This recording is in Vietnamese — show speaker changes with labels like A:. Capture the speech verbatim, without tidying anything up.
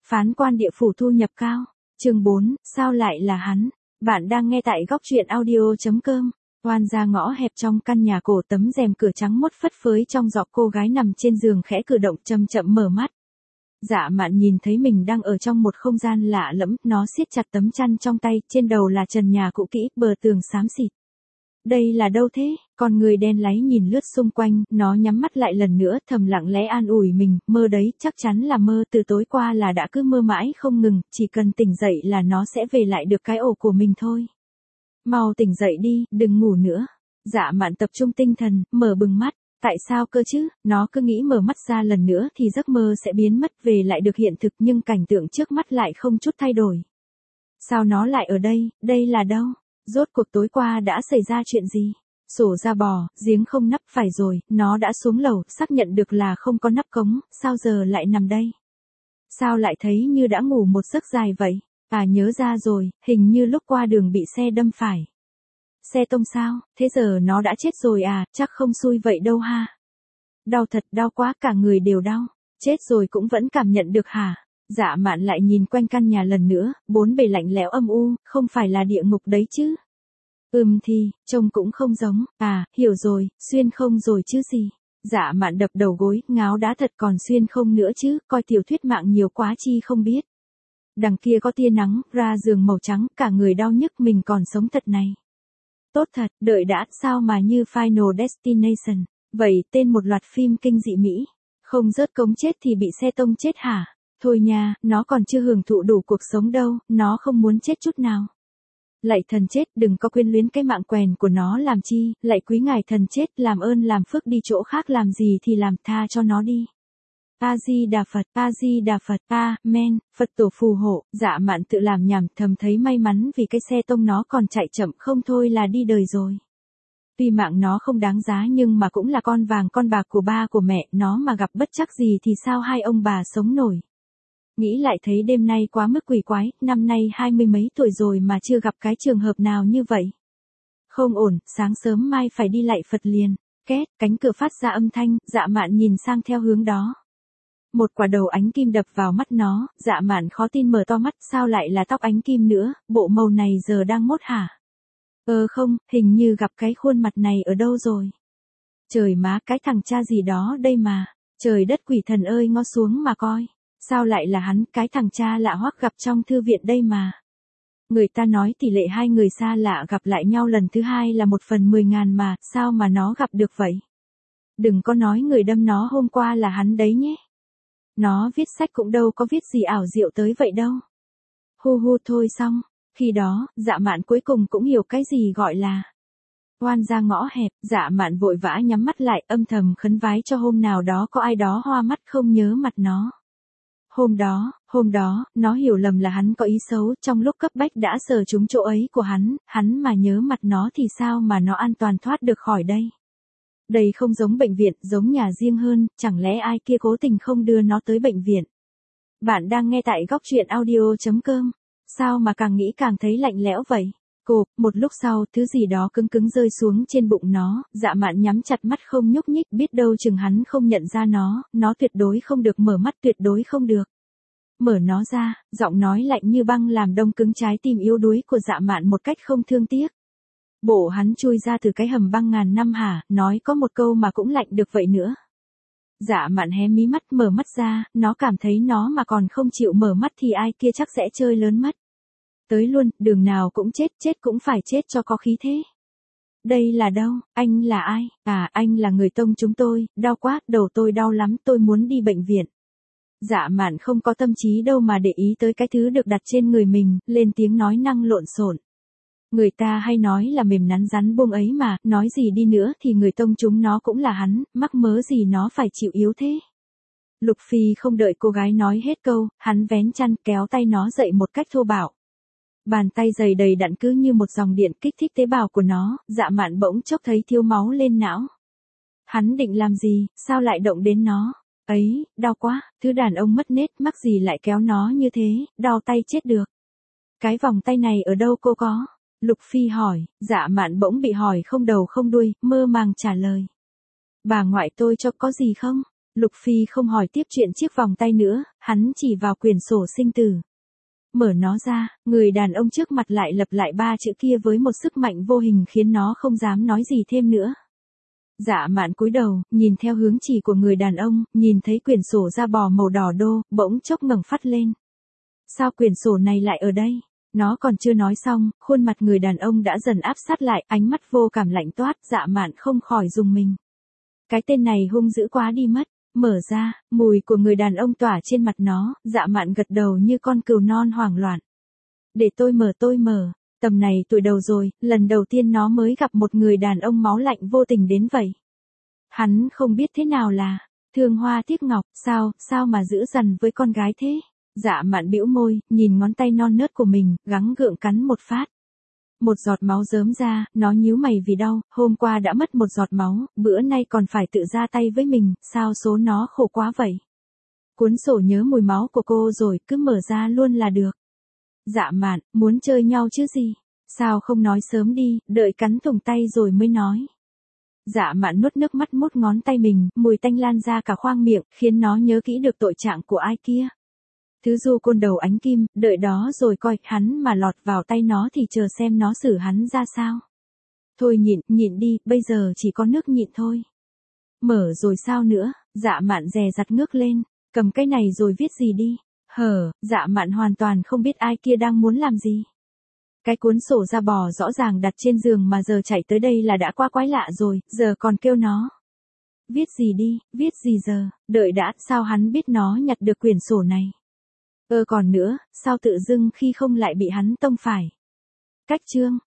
A: phán quan địa phủ thu nhập cao. Chương bốn, sao lại là hắn? Bạn đang nghe tại góc truyện audio chấm com. Oan ra ngõ hẹp trong căn nhà cổ, tấm rèm cửa trắng mốt phất phới trong gió, cô gái nằm trên giường khẽ cử động, chậm chậm mở mắt. Dạ Mạn nhìn thấy mình đang ở trong một không gian lạ lẫm, nó siết chặt tấm chăn trong tay, trên đầu là trần nhà cũ kỹ, bờ tường xám xịt. Đây là đâu thế? Con người đen láy nhìn lướt xung quanh, nó nhắm mắt lại lần nữa, thầm lặng lẽ an ủi mình, mơ đấy, chắc chắn là mơ, từ tối qua là đã cứ mơ mãi không ngừng, chỉ cần tỉnh dậy là nó sẽ về lại được cái ổ của mình thôi. Mau tỉnh dậy đi, đừng ngủ nữa. Dạ Mạn tập trung tinh thần, mở bừng mắt. Tại sao cơ chứ? Nó cứ nghĩ mở mắt ra lần nữa thì giấc mơ sẽ biến mất, về lại được hiện thực, nhưng cảnh tượng trước mắt lại không chút thay đổi. Sao nó lại ở đây? Đây là đâu? Rốt cuộc tối qua đã xảy ra chuyện gì? Sổ ra bò, giếng không nắp, phải rồi, nó đã xuống lầu, xác nhận được là không có nắp cống, sao giờ lại nằm đây? Sao lại thấy như đã ngủ một giấc dài vậy? À, nhớ ra rồi, hình như lúc qua đường bị xe đâm phải. Xe tông sao? Thế giờ nó đã chết rồi à? Chắc không xui vậy đâu ha. Đau thật, đau quá, cả người đều đau. Chết rồi cũng vẫn cảm nhận được hả? Dạ Mạn lại nhìn quanh căn nhà lần nữa, bốn bề lạnh lẽo âm u, không phải là địa ngục đấy chứ? Ừm thì, trông cũng không giống. À, hiểu rồi, xuyên không rồi chứ gì. Dạ Mạn đập đầu gối, ngáo đá thật, còn xuyên không nữa chứ, coi tiểu thuyết mạng nhiều quá chi không biết. Đằng kia có tia nắng, ra giường màu trắng, cả người đau nhức, mình còn sống thật này. Tốt thật, đợi đã, sao mà như Final Destination, vậy tên một loạt phim kinh dị Mỹ. Không rớt cống chết thì bị xe tông chết hả? Thôi nha, nó còn chưa hưởng thụ đủ cuộc sống đâu, nó không muốn chết chút nào. Lạy thần chết, đừng có quyến luyến cái mạng quèn của nó làm chi, lạy quý ngài thần chết, làm ơn làm phước đi chỗ khác làm gì thì làm, tha cho nó đi. A-di-đà Phật, A-di-đà Phật, A-men, Phật tổ phù hộ. Dạ Mạn tự làm nhảm, thầm thấy may mắn vì cái xe tông nó còn chạy chậm, không thôi là đi đời rồi. Tuy mạng nó không đáng giá nhưng mà cũng là con vàng con bạc của ba của mẹ, nó mà gặp bất trắc gì thì sao hai ông bà sống nổi. Nghĩ lại thấy đêm nay quá mức quỷ quái, năm nay hai mươi mấy tuổi rồi mà chưa gặp cái trường hợp nào như vậy. Không ổn, sáng sớm mai phải đi lạy Phật liền. Két, cánh cửa phát ra âm thanh, Dạ Mạn nhìn sang theo hướng đó. Một quả đầu ánh kim đập vào mắt nó, Dạ Mạn khó tin mở to mắt, sao lại là tóc ánh kim nữa, bộ màu này giờ đang mốt hả? Ờ không, hình như gặp cái khuôn mặt này ở đâu rồi. Trời má, cái thằng cha gì đó đây mà, trời đất quỷ thần ơi, ngó xuống mà coi. Sao lại là hắn, cái thằng cha lạ hoắc gặp trong thư viện đây mà. Người ta nói tỷ lệ hai người xa lạ gặp lại nhau lần thứ hai là một phần mười ngàn mà, sao mà nó gặp được vậy? Đừng có nói người đâm nó hôm qua là hắn đấy nhé. Nó viết sách cũng đâu có viết gì ảo diệu tới vậy đâu. Hu hu thôi xong, khi đó, Dạ Mạn cuối cùng cũng hiểu cái gì gọi là oan ra ngõ hẹp. Dạ Mạn vội vã nhắm mắt lại, âm thầm khấn vái cho hôm nào đó có ai đó hoa mắt không nhớ mặt nó. Hôm đó, hôm đó, nó hiểu lầm là hắn có ý xấu, trong lúc cấp bách đã sờ trúng chỗ ấy của hắn, hắn mà nhớ mặt nó thì sao mà nó an toàn thoát được khỏi đây. Đây không giống bệnh viện, giống nhà riêng hơn, chẳng lẽ ai kia cố tình không đưa nó tới bệnh viện. Bạn đang nghe tại góc truyện audio chấm com. Sao mà càng nghĩ càng thấy lạnh lẽo vậy? Cộp, một lúc sau, thứ gì đó cứng cứng rơi xuống trên bụng nó, Dạ Mạn nhắm chặt mắt không nhúc nhích, biết đâu chừng hắn không nhận ra nó, nó tuyệt đối không được mở mắt, tuyệt đối không được. Mở nó ra, giọng nói lạnh như băng làm đông cứng trái tim yếu đuối của Dạ Mạn một cách không thương tiếc. Bộ hắn chui ra từ cái hầm băng ngàn năm hả, nói có một câu mà cũng lạnh được vậy nữa. Dạ Mạn hé mí mắt, mở mắt ra, nó cảm thấy nó mà còn không chịu mở mắt thì ai kia chắc sẽ chơi lớn mất. Tới luôn, đường nào cũng chết, chết cũng phải chết cho có khí thế. Đây là đâu, anh là ai? À, anh là người tông chúng tôi, đau quá, đầu tôi đau lắm, tôi muốn đi bệnh viện. Dạ Mạn không có tâm trí đâu mà để ý tới cái thứ được đặt trên người mình, lên tiếng nói năng lộn xộn. Người ta hay nói là mềm nắn rắn bông ấy mà, nói gì đi nữa thì người tông chúng nó cũng là hắn, mắc mớ gì nó phải chịu yếu thế. Lục Phi không đợi cô gái nói hết câu, hắn vén chăn kéo tay nó dậy một cách thô bạo. Bàn tay dày đầy đặn cứ như một dòng điện kích thích tế bào của nó, Dạ Mạn bỗng chốc thấy thiếu máu lên não. Hắn định làm gì, sao lại động đến nó? Ấy, đau quá, thứ đàn ông mất nết mắc gì lại kéo nó như thế, đau tay chết được. Cái vòng tay này ở đâu cô có? Lục Phi hỏi. Dạ Mạn bỗng bị hỏi không đầu không đuôi, mơ màng trả lời. Bà ngoại tôi cho, có gì không? Lục Phi không hỏi tiếp chuyện chiếc vòng tay nữa, hắn chỉ vào quyển sổ sinh tử. Mở nó ra, người đàn ông trước mặt lại lặp lại ba chữ kia với một sức mạnh vô hình khiến nó không dám nói gì thêm nữa. Dạ Mạn cúi đầu, nhìn theo hướng chỉ của người đàn ông, nhìn thấy quyển sổ da bò màu đỏ đô, bỗng chốc ngẩng phát lên. Sao quyển sổ này lại ở đây? Nó còn chưa nói xong, khuôn mặt người đàn ông đã dần áp sát lại, ánh mắt vô cảm lạnh toát, Dạ Mạn không khỏi rùng mình. Cái tên này hung dữ quá đi mất. Mở ra, mùi của người đàn ông tỏa trên mặt nó, Dạ Mạn gật đầu như con cừu non hoảng loạn. Để tôi mở tôi mở, tầm này tuổi đầu rồi, lần đầu tiên nó mới gặp một người đàn ông máu lạnh vô tình đến vậy. Hắn không biết thế nào là, thương hoa tiếc ngọc, sao, sao mà dữ dằn với con gái thế? Dạ Mạn bĩu môi, nhìn ngón tay non nớt của mình, gắng gượng cắn một phát. Một giọt máu rớm ra, nó nhíu mày vì đau, hôm qua đã mất một giọt máu, bữa nay còn phải tự ra tay với mình, sao số nó khổ quá vậy? Cuốn sổ nhớ mùi máu của cô rồi, cứ mở ra luôn là được. Dạ Mạn, muốn chơi nhau chứ gì? Sao không nói sớm đi, đợi cắn thủng tay rồi mới nói. Dạ Mạn nuốt nước mắt mốt ngón tay mình, mùi tanh lan ra cả khoang miệng, khiến nó nhớ kỹ được tội trạng của ai kia. Thứ du côn đầu ánh kim, đợi đó rồi coi, hắn mà lọt vào tay nó thì chờ xem nó xử hắn ra sao. Thôi nhịn, nhịn đi, bây giờ chỉ có nước nhịn thôi. Mở rồi sao nữa, Dạ Mạn dè dặt ngước lên, cầm cái này rồi viết gì đi. Hờ, Dạ Mạn hoàn toàn không biết ai kia đang muốn làm gì. Cái cuốn sổ da bò rõ ràng đặt trên giường mà giờ chạy tới đây là đã quá quái lạ rồi, giờ còn kêu nó. Viết gì đi, viết gì giờ, đợi đã, sao hắn biết nó nhặt được quyển sổ này. Ơ còn nữa, sao tự dưng khi không lại bị hắn tông phải. Cách chương.